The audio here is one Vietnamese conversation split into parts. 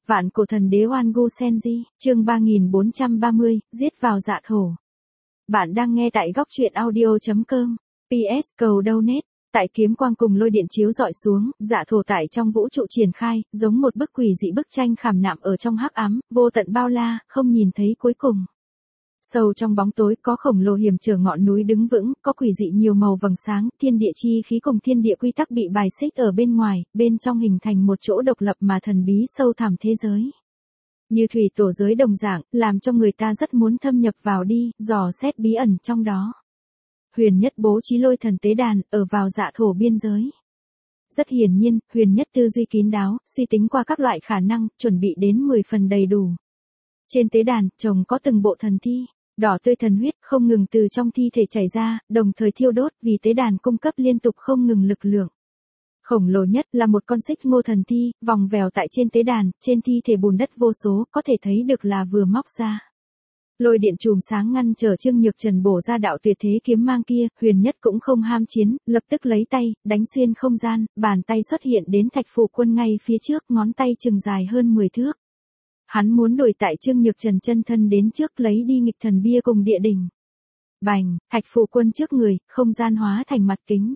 Vạn cổ thần đế Oan Gu Senji, chương 3430, giết vào dạ thổ. Bạn đang nghe tại góc truyện audio.com. PS cầu donate. Tại kiếm quang cùng lôi điện chiếu dọi xuống, dạ thổ tại trong vũ trụ triển khai, giống một bức quỷ dị bức tranh khảm nạm ở trong hắc ám, vô tận bao la, không nhìn thấy cuối cùng. Sâu trong bóng tối có khổng lồ hiểm trở ngọn núi đứng vững, có quỷ dị nhiều màu vầng sáng, thiên địa chi khí cùng thiên địa quy tắc bị bài xích ở bên ngoài, bên trong hình thành một chỗ độc lập mà thần bí sâu thẳm thế giới. Như thủy tổ giới đồng dạng, làm cho người ta rất muốn thâm nhập vào đi, dò xét bí ẩn trong đó. Huyền Nhất bố trí lôi thần tế đàn, ở vào dạ thổ biên giới. Rất hiển nhiên, Huyền Nhất tư duy kín đáo, suy tính qua các loại khả năng, chuẩn bị đến 10 phần đầy đủ. Trên tế đàn, chồng có từng bộ thần thi. Đỏ tươi thần huyết không ngừng từ trong thi thể chảy ra, đồng thời thiêu đốt vì tế đàn cung cấp liên tục không ngừng lực lượng. Khổng lồ nhất là một con xích ngô thần thi, vòng vèo tại trên tế đàn, trên thi thể bùn đất vô số, có thể thấy được là vừa móc ra. Lôi điện chùm sáng ngăn trở Trương Nhược Trần bổ ra đạo tuyệt thế kiếm mang kia, Huyền Nhất cũng không ham chiến, lập tức lấy tay, đánh xuyên không gian, bàn tay xuất hiện đến Thạch Phù Quân ngay phía trước, ngón tay chừng dài hơn 10 thước. Hắn muốn đuổi tại Trương Nhược Trần chân thân đến trước lấy đi nghịch thần bia cùng địa đỉnh. Bành, Thạch Phù Quân trước người, không gian hóa thành mặt kính.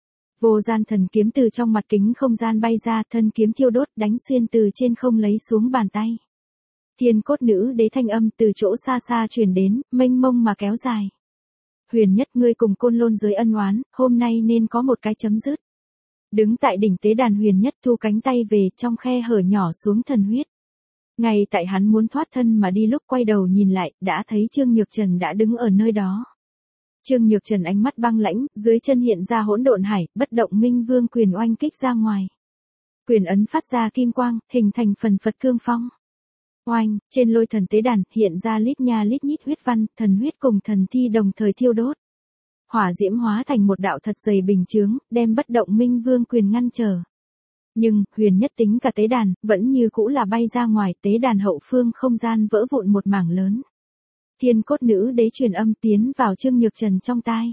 Vô gian thần kiếm từ trong mặt kính không gian bay ra, thân kiếm thiêu đốt, đánh xuyên từ trên không lấy xuống bàn tay. Thiên cốt nữ đế thanh âm từ chỗ xa xa truyền đến, mênh mông mà kéo dài. Huyền Nhất, ngươi cùng Côn Lôn giới ân oán, hôm nay nên có một cái chấm dứt. Đứng tại đỉnh tế đàn Huyền Nhất thu cánh tay về, trong khe hở nhỏ xuống thần huyết. Ngay tại hắn muốn thoát thân mà đi lúc quay đầu nhìn lại, đã thấy Trương Nhược Trần đã đứng ở nơi đó. Trương Nhược Trần ánh mắt băng lãnh, dưới chân hiện ra hỗn độn hải, bất động minh vương quyền oanh kích ra ngoài. Quyền ấn phát ra kim quang, hình thành phần phật cương phong. Oanh, trên lôi thần tế đàn, hiện ra lít nha lít nhít huyết văn, thần huyết cùng thần thi đồng thời thiêu đốt. Hỏa diễm hóa thành một đạo thật dày bình chướng, đem bất động minh vương quyền ngăn trở. Nhưng, Huyền Nhất tính cả tế đàn, vẫn như cũ là bay ra ngoài, tế đàn hậu phương không gian vỡ vụn một mảng lớn. Thiên cốt nữ đế truyền âm tiến vào Trương Nhược Trần trong tai.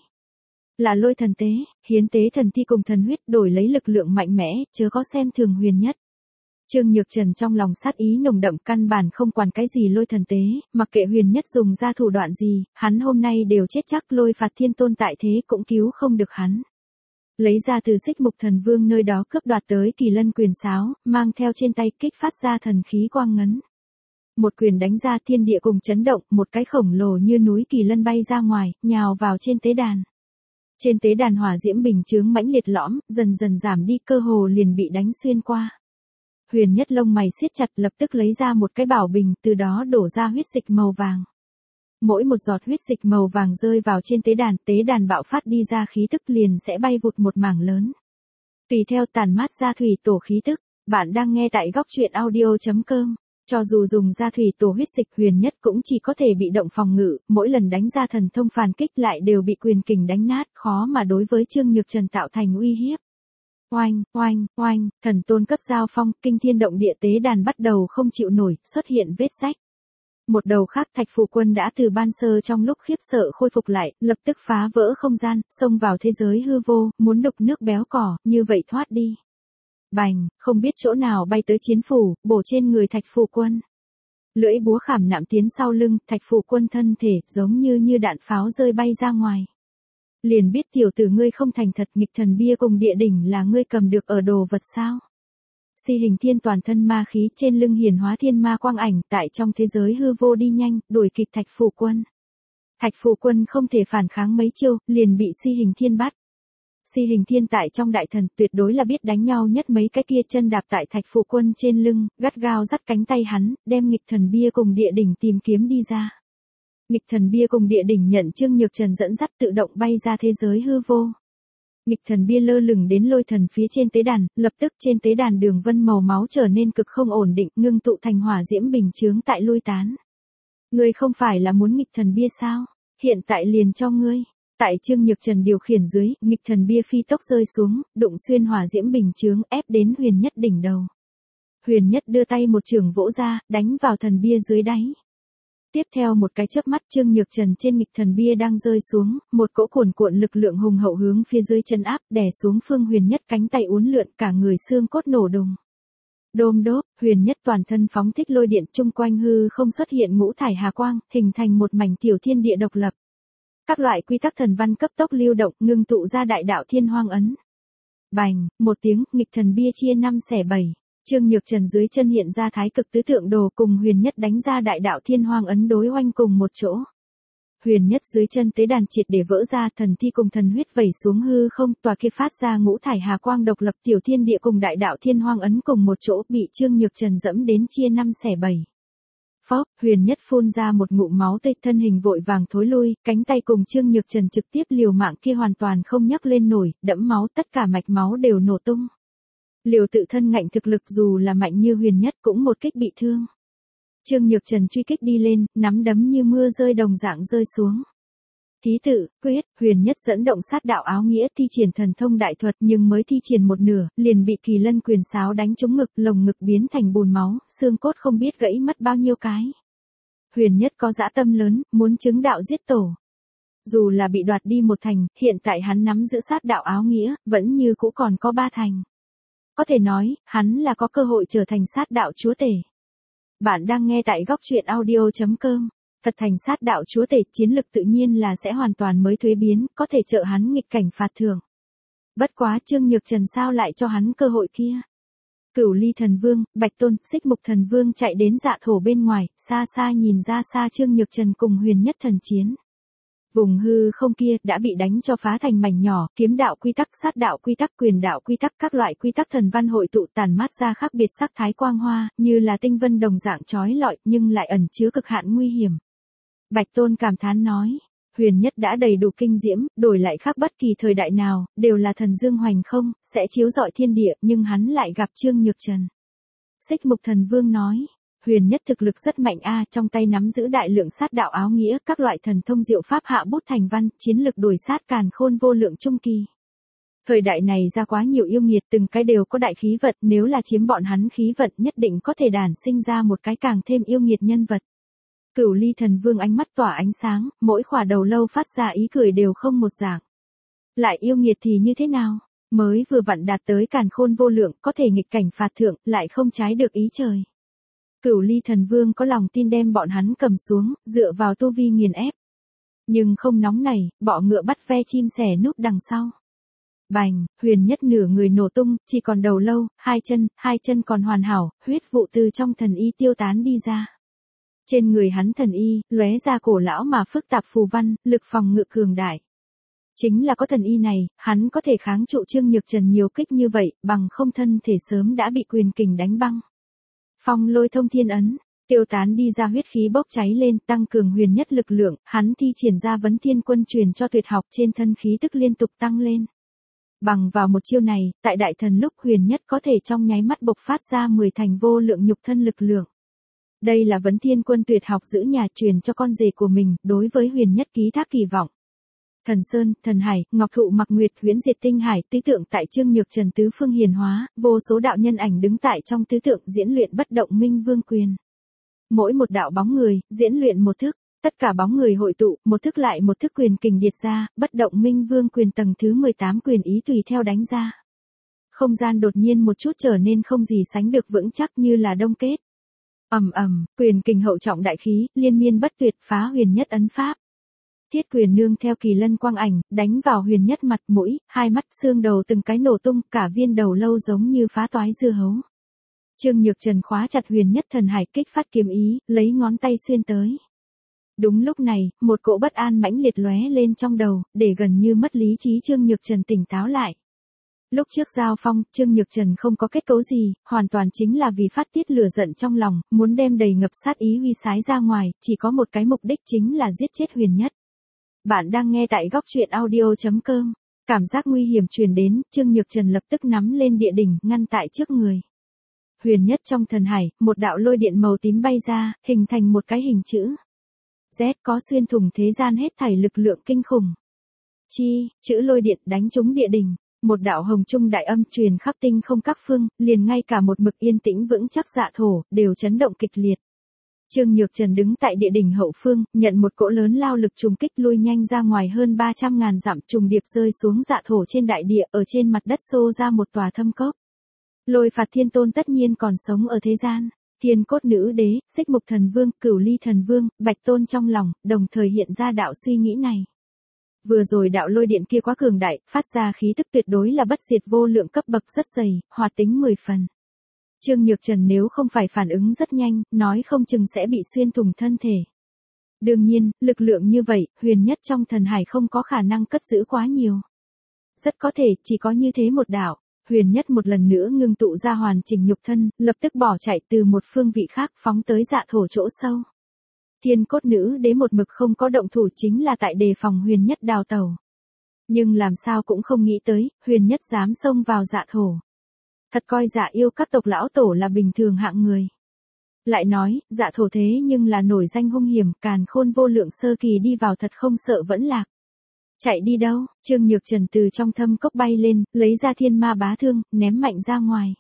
Là lôi thần tế, hiến tế thần thi cùng thần huyết đổi lấy lực lượng mạnh mẽ, chớ có xem thường Huyền Nhất. Trương Nhược Trần trong lòng sát ý nồng đậm, căn bản không quản cái gì lôi thần tế, mặc kệ Huyền Nhất dùng ra thủ đoạn gì, hắn hôm nay đều chết chắc, lôi phạt thiên tôn tại thế cũng cứu không được hắn. Lấy ra từ Xích Mục Thần Vương nơi đó cướp đoạt tới Kỳ Lân quyền sáo, mang theo trên tay kích phát ra thần khí quang ngấn. Một quyền đánh ra, thiên địa cùng chấn động, một cái khổng lồ như núi Kỳ Lân bay ra ngoài, nhào vào trên tế đàn. Trên tế đàn hỏa diễm bình chướng mãnh liệt lõm, dần dần giảm đi, cơ hồ liền bị đánh xuyên qua. Huyền Nhất lông mày siết chặt, lập tức lấy ra một cái bảo bình, từ đó đổ ra huyết dịch màu vàng. Mỗi một giọt huyết dịch màu vàng rơi vào trên tế đàn bạo phát đi ra khí tức liền sẽ bay vụt một mảng lớn. Tùy theo tàn mát ra thủy tổ khí tức, bạn đang nghe tại góc truyện audio.com. Cho dù dùng ra thủy tổ huyết dịch, Huyền Nhất cũng chỉ có thể bị động phòng ngự, mỗi lần đánh ra thần thông phản kích lại đều bị quyền kình đánh nát, khó mà đối với Trương Nhược Trần tạo thành uy hiếp. Oanh, oanh, oanh, thần tôn cấp giao phong, kinh thiên động địa, tế đàn bắt đầu không chịu nổi, xuất hiện vết rách. Một đầu khác, Thạch Phù Quân đã từ ban sơ trong lúc khiếp sợ khôi phục lại, lập tức phá vỡ không gian, xông vào thế giới hư vô, muốn đục nước béo cỏ, như vậy thoát đi. Bành, không biết chỗ nào bay tới chiến phủ, bổ trên người Thạch Phù Quân. Lưỡi búa khảm nạm tiến sau lưng, Thạch Phù Quân thân thể, giống như đạn pháo rơi bay ra ngoài. Liền biết tiểu tử ngươi không thành thật, nghịch thần bia cùng địa đỉnh là ngươi cầm được ở đồ vật sao? Si Hình Thiên toàn thân ma khí, trên lưng hiển hóa thiên ma quang ảnh, tại trong thế giới hư vô đi nhanh, đuổi kịp Thạch Phù Quân. Thạch Phù Quân không thể phản kháng mấy chiêu, liền bị Si Hình Thiên bắt. Si Hình Thiên tại trong đại thần, tuyệt đối là biết đánh nhau nhất, mấy cái kia chân đạp tại Thạch Phù Quân trên lưng, gắt gao dắt cánh tay hắn, đem nghịch thần bia cùng địa đỉnh tìm kiếm đi ra. Nghịch thần bia cùng địa đỉnh nhận Trương Nhược Trần dẫn dắt tự động bay ra thế giới hư vô. Nghịch thần bia lơ lửng đến lôi thần phía trên tế đàn, lập tức trên tế đàn đường vân màu máu trở nên cực không ổn định, ngưng tụ thành hỏa diễm bình chướng tại lui tán. Ngươi không phải là muốn nghịch thần bia sao? Hiện tại liền cho ngươi. Tại Trương Nhược Trần điều khiển dưới, nghịch thần bia phi tốc rơi xuống, đụng xuyên hỏa diễm bình chướng, ép đến Huyền Nhất đỉnh đầu. Huyền Nhất đưa tay một chưởng vỗ ra, đánh vào thần bia dưới đáy. Tiếp theo một cái chớp mắt, Trương Nhược Trần trên nghịch thần bia đang rơi xuống, một cỗ cuồn cuộn lực lượng hùng hậu hướng phía dưới chân áp, đè xuống Phương Huyền Nhất, cánh tay uốn lượn, cả người xương cốt nổ đùng. Đôm đốp, Huyền Nhất toàn thân phóng thích lôi điện, chung quanh hư không xuất hiện ngũ thải hà quang, hình thành một mảnh tiểu thiên địa độc lập. Các loại quy tắc thần văn cấp tốc lưu động, ngưng tụ ra đại đạo thiên hoang ấn. Bành, một tiếng, nghịch thần bia chia 5/7. Trương Nhược Trần dưới chân hiện ra thái cực tứ tượng đồ, cùng Huyền Nhất đánh ra đại đạo thiên hoang ấn đối oanh cùng một chỗ. Huyền Nhất dưới chân tế đàn triệt để vỡ ra, thần thi cùng thần huyết vẩy xuống hư không, tòa kia phát ra ngũ thải hà quang độc lập tiểu thiên địa cùng đại đạo thiên hoang ấn cùng một chỗ, bị Trương Nhược Trần dẫm đến chia 5/7. Phốc, Huyền Nhất phun ra một ngụm máu tươi, thân hình vội vàng thối lui, cánh tay cùng Trương Nhược Trần trực tiếp liều mạng kia hoàn toàn không nhấc lên nổi, đẫm máu, tất cả mạch máu đều nổ tung. Liều tự thân ngạnh thực lực dù là mạnh như Huyền Nhất cũng một kích bị thương. Trương Nhược Trần truy kích đi lên, nắm đấm như mưa rơi đồng dạng rơi xuống. Thí tự, quyết, Huyền Nhất dẫn động sát đạo áo nghĩa thi triển thần thông đại thuật, nhưng mới thi triển một nửa, liền bị Kỳ Lân quyền sáo đánh trúng ngực, lồng ngực biến thành bùn máu, xương cốt không biết gãy mất bao nhiêu cái. Huyền Nhất có dã tâm lớn, muốn chứng đạo giết tổ. Dù là bị đoạt đi một thành, hiện tại hắn nắm giữ sát đạo áo nghĩa, vẫn như cũ còn có 3 thành. Có thể nói, hắn là có cơ hội trở thành sát đạo chúa tể. Bạn đang nghe tại góc truyện audio.com. Thật thành sát đạo chúa tể, chiến lực tự nhiên là sẽ hoàn toàn mới thuế biến, có thể trợ hắn nghịch cảnh phạt thưởng. Bất quá Trương Nhược Trần sao lại cho hắn cơ hội kia. Cửu Ly Thần Vương, Bạch Tôn, Xích Mục Thần Vương chạy đến dạ thổ bên ngoài, xa xa nhìn ra xa Trương Nhược Trần cùng Huyền Nhất thần chiến. Vùng hư không kia đã bị đánh cho phá thành mảnh nhỏ, kiếm đạo quy tắc, sát đạo quy tắc, quyền đạo quy tắc, các loại quy tắc thần văn hội tụ tàn mát ra khác biệt sắc thái quang hoa, như là tinh vân đồng dạng chói lọi, nhưng lại ẩn chứa cực hạn nguy hiểm. Bạch Tôn cảm thán nói, Huyền Nhất đã đầy đủ kinh diễm, đổi lại khác bất kỳ thời đại nào, đều là thần dương hoành không, sẽ chiếu rọi thiên địa, nhưng hắn lại gặp Trương Nhược Trần. Xích Mục Thần Vương nói, Huyền Nhất thực lực rất mạnh trong tay nắm giữ đại lượng sát đạo áo nghĩa, các loại thần thông diệu pháp hạ bút thành văn, chiến lực đuổi sát càn khôn vô lượng trung kỳ. Thời đại này ra quá nhiều yêu nghiệt, từng cái đều có đại khí vận, nếu là chiếm bọn hắn khí vận nhất định có thể đản sinh ra một cái càng thêm yêu nghiệt nhân vật. Cửu Ly Thần Vương ánh mắt tỏa ánh sáng, mỗi khỏa đầu lâu phát ra ý cười đều không một dạng. Lại yêu nghiệt thì như thế nào? Mới vừa vặn đạt tới càn khôn vô lượng, có thể nghịch cảnh phạt thượng, lại không trái được ý trời. Cửu Ly Thần Vương có lòng tin đem bọn hắn cầm xuống, dựa vào tu vi nghiền ép. Nhưng không nóng này, bọ ngựa bắt ve chim sẻ núp đằng sau. Bành, Huyền Nhất nửa người nổ tung, chỉ còn đầu lâu, hai chân còn hoàn hảo, huyết vụ từ trong thần y tiêu tán đi ra. Trên người hắn thần y, lóe ra cổ lão mà phức tạp phù văn, lực phòng ngự cường đại. Chính là có thần y này, hắn có thể kháng trụ Trương Nhược Trần nhiều kích như vậy, bằng không thân thể sớm đã bị quyền kình đánh băng. Phong Lôi Thông Thiên Ấn, tiêu tán đi ra huyết khí bốc cháy lên, tăng cường Huyền Nhất lực lượng, hắn thi triển ra Vấn Thiên Quân truyền cho tuyệt học, trên thân khí tức liên tục tăng lên. Bằng vào một chiêu này, tại đại thần lúc Huyền Nhất có thể trong nháy mắt bộc phát ra 10 thành vô lượng nhục thân lực lượng. Đây là Vấn Thiên Quân tuyệt học giữ nhà truyền cho con rể của mình, đối với Huyền Nhất ký thác kỳ vọng. Thần Sơn, Thần Hải, Ngọc Thụ Mặc Nguyệt, Huyễn Diệt Tinh Hải, tứ tượng tại Trương Nhược Trần tứ phương hiển hóa, vô số đạo nhân ảnh đứng tại trong tứ tượng diễn luyện bất động minh vương quyền. Mỗi một đạo bóng người, diễn luyện một thức, tất cả bóng người hội tụ, một thức lại một thức quyền kình điệt ra, bất động minh vương quyền tầng thứ 18 quyền ý tùy theo đánh ra. Không gian đột nhiên một chút trở nên không gì sánh được vững chắc như là đông kết. Quyền kình hậu trọng đại khí, liên miên bất tuyệt phá Huyền Nhất ấn pháp. Thiết quyền nương theo Kỳ Lân quang ảnh, đánh vào Huyền Nhất mặt mũi, hai mắt xương đầu từng cái nổ tung, cả viên đầu lâu giống như phá toái dưa hấu. Trương Nhược Trần khóa chặt Huyền Nhất thần hải, kích phát kiếm ý, lấy ngón tay xuyên tới. Đúng lúc này, một cỗ bất an mãnh liệt lóe lên trong đầu, để gần như mất lý trí Trương Nhược Trần tỉnh táo lại. Lúc trước giao phong, Trương Nhược Trần không có kết cấu gì, hoàn toàn chính là vì phát tiết lửa giận trong lòng, muốn đem đầy ngập sát ý huy sái ra ngoài, chỉ có một cái mục đích chính là giết chết Huyền Nhất. Bạn đang nghe tại góc truyện audio.com. Cảm giác nguy hiểm truyền đến, Trương Nhược Trần lập tức nắm lên địa đỉnh, ngăn tại trước người. Huyền Nhất trong thần hải, một đạo lôi điện màu tím bay ra, hình thành một cái hình chữ Z, có xuyên thủng thế gian hết thảy lực lượng kinh khủng. Chi, chữ lôi điện đánh trúng địa đỉnh. Một đạo hồng trung đại âm truyền khắp tinh không các phương, liền ngay cả một mực yên tĩnh vững chắc dạ thổ, đều chấn động kịch liệt. Trương Nhược Trần đứng tại địa đỉnh hậu phương, nhận một cỗ lớn lao lực trùng kích lui nhanh ra ngoài hơn 300.000 dặm, trùng điệp rơi xuống dạ thổ trên đại địa, ở trên mặt đất xô ra một tòa thâm cốc. Lôi phạt thiên tôn tất nhiên còn sống ở thế gian. Thiên cốt nữ đế, xích mục thần vương, cửu ly thần vương, bạch tôn trong lòng, đồng thời hiện ra đạo suy nghĩ này. Vừa rồi đạo lôi điện kia quá cường đại, phát ra khí tức tuyệt đối là bất diệt vô lượng cấp bậc rất dày, hoạt tính 10 phần. Trương Nhược Trần nếu không phải phản ứng rất nhanh, nói không chừng sẽ bị xuyên thủng thân thể. Đương nhiên, lực lượng như vậy, huyền nhất trong thần hải không có khả năng cất giữ quá nhiều. Rất có thể, chỉ có như thế một đạo. Huyền nhất một lần nữa ngưng tụ ra hoàn chỉnh nhục thân, lập tức bỏ chạy từ một phương vị khác phóng tới dạ thổ chỗ sâu. Thiên cốt nữ đế một mực không có động thủ chính là tại đề phòng huyền nhất đào tẩu. Nhưng làm sao cũng không nghĩ tới, huyền nhất dám xông vào dạ thổ. Thật coi dạ yêu các tộc lão tổ là bình thường hạng người. Lại nói, dạ thổ thế nhưng là nổi danh hung hiểm, càn khôn vô lượng sơ kỳ đi vào thật không sợ vẫn lạc. Chạy đi đâu? Trương Nhược Trần từ trong thâm cốc bay lên, lấy ra thiên ma bá thương, ném mạnh ra ngoài.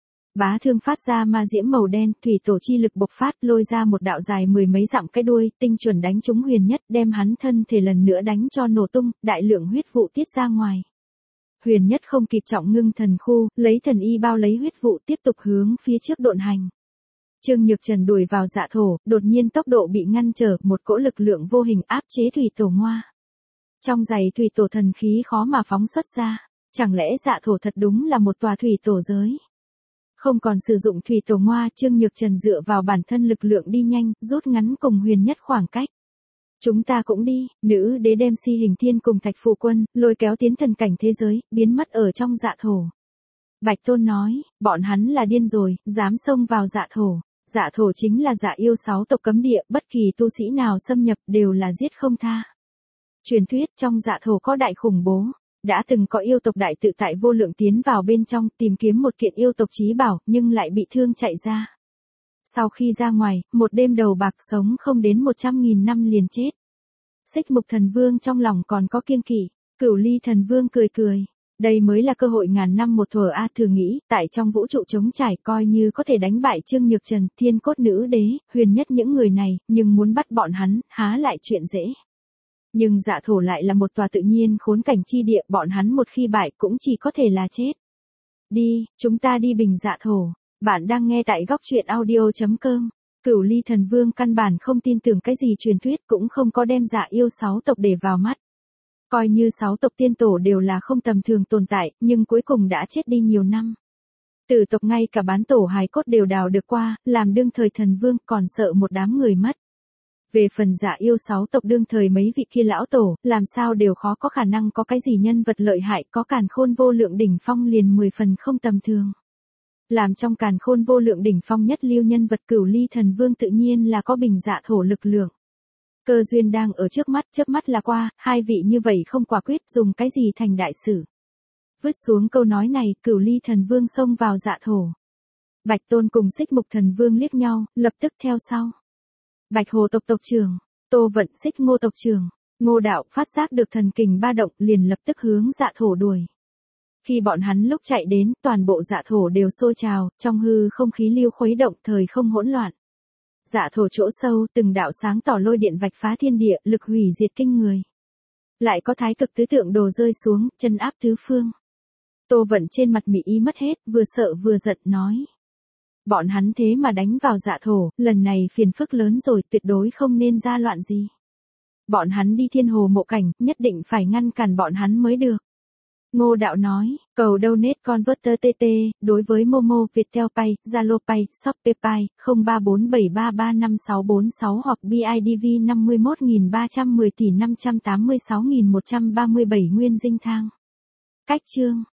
Bá thương phát ra ma diễm màu đen, thủy tổ chi lực bộc phát, lôi ra một đạo dài 10 mấy dặm cái đuôi, tinh chuẩn đánh trúng huyền nhất, đem hắn thân thể lần nữa đánh cho nổ tung, đại lượng huyết vụ tiết ra ngoài. Huyền nhất không kịp trọng ngưng thần khu, lấy thần y bao lấy huyết vụ tiếp tục hướng phía trước độn hành. Trương Nhược Trần đuổi vào dạ thổ, đột nhiên tốc độ bị ngăn trở, một cỗ lực lượng vô hình áp chế thủy tổ ngoa. Trong giày thủy tổ thần khí khó mà phóng xuất ra, chẳng lẽ dạ thổ thật đúng là một tòa thủy tổ giới? Không còn sử dụng thủy tổ ngoa, Trương Nhược Trần dựa vào bản thân lực lượng đi nhanh, rút ngắn cùng huyền nhất khoảng cách. Chúng ta cũng đi, nữ đế đem Si Hình Thiên cùng Thạch Phụ Quân, lôi kéo tiến thần cảnh thế giới, biến mất ở trong dạ thổ. Bạch Tôn nói, bọn hắn là điên rồi, dám xông vào dạ thổ. Dạ thổ chính là dạ yêu 6 tộc cấm địa, bất kỳ tu sĩ nào xâm nhập đều là giết không tha. Truyền thuyết trong dạ thổ có đại khủng bố, đã từng có yêu tộc đại tự tại vô lượng tiến vào bên trong tìm kiếm một kiện yêu tộc chí bảo nhưng lại bị thương chạy ra. Sau khi ra ngoài, một đêm đầu bạc sống không đến 100.000 năm liền chết. Xích mục thần vương trong lòng còn có kiêng kỵ, cửu ly thần vương cười cười. Đây mới là cơ hội ngàn năm một thuở a, thử nghĩ, tại trong vũ trụ trống trải coi như có thể đánh bại Trương Nhược Trần, thiên cốt nữ đế, huyền nhất những người này, nhưng muốn bắt bọn hắn, há lại chuyện dễ. Nhưng dạ thổ lại là một tòa tự nhiên khốn cảnh chi địa, bọn hắn một khi bại cũng chỉ có thể là chết. Đi, chúng ta đi bình dạ thổ. Bạn đang nghe tại góc truyện audio.com. Cửu ly thần vương căn bản không tin tưởng cái gì truyền thuyết, cũng không có đem dạ yêu 6 tộc để vào mắt. Coi như 6 tộc tiên tổ đều là không tầm thường tồn tại, nhưng cuối cùng đã chết đi nhiều năm. Tử tộc ngay cả bán tổ hài cốt đều đào được qua, làm đương thời thần vương còn sợ một đám người mất. Về phần dạ yêu 6 tộc đương thời mấy vị kia lão tổ, làm sao đều khó có khả năng có cái gì nhân vật lợi hại, có càn khôn vô lượng đỉnh phong liền 10 phần không tầm thường. Làm trong càn khôn vô lượng đỉnh phong nhất lưu nhân vật, cửu ly thần vương tự nhiên là có bình dạ thổ lực lượng. Cơ duyên đang ở trước mắt, chớp mắt là qua, hai vị như vậy không quả quyết, dùng cái gì thành đại sự. Vứt xuống câu nói này, cửu ly thần vương xông vào dạ thổ. Bạch Tôn cùng xích mục thần vương liếc nhau, lập tức theo sau. Bạch Hồ tộc tộc trưởng, Tô Vận xích Ngô tộc trưởng, Ngô đạo phát giác được thần kình ba động liền lập tức hướng dạ thổ đuổi. Khi bọn hắn lúc chạy đến, toàn bộ dạ thổ đều sôi trào, trong hư không khí lưu khuấy động, thời không hỗn loạn. Dạ thổ chỗ sâu, từng đạo sáng tỏ lôi điện vạch phá thiên địa, lực hủy diệt kinh người. Lại có thái cực tứ tượng đồ rơi xuống, chân áp tứ phương. Tô Vận trên mặt mỹ ý mất hết, vừa sợ vừa giận nói. Bọn hắn thế mà đánh vào dạ thổ, lần này phiền phức lớn rồi, tuyệt đối không nên ra loạn gì. Bọn hắn đi thiên hồ mộ cảnh, nhất định phải ngăn cản bọn hắn mới được. Ngô đạo nói, cầu donate converter TT, đối với Momo, Viettel Pay, Zalo Pay, Shopee Pay, 0347335646 hoặc BIDV 51.310 tỷ 586.137 nguyên dinh thang. Cách chương.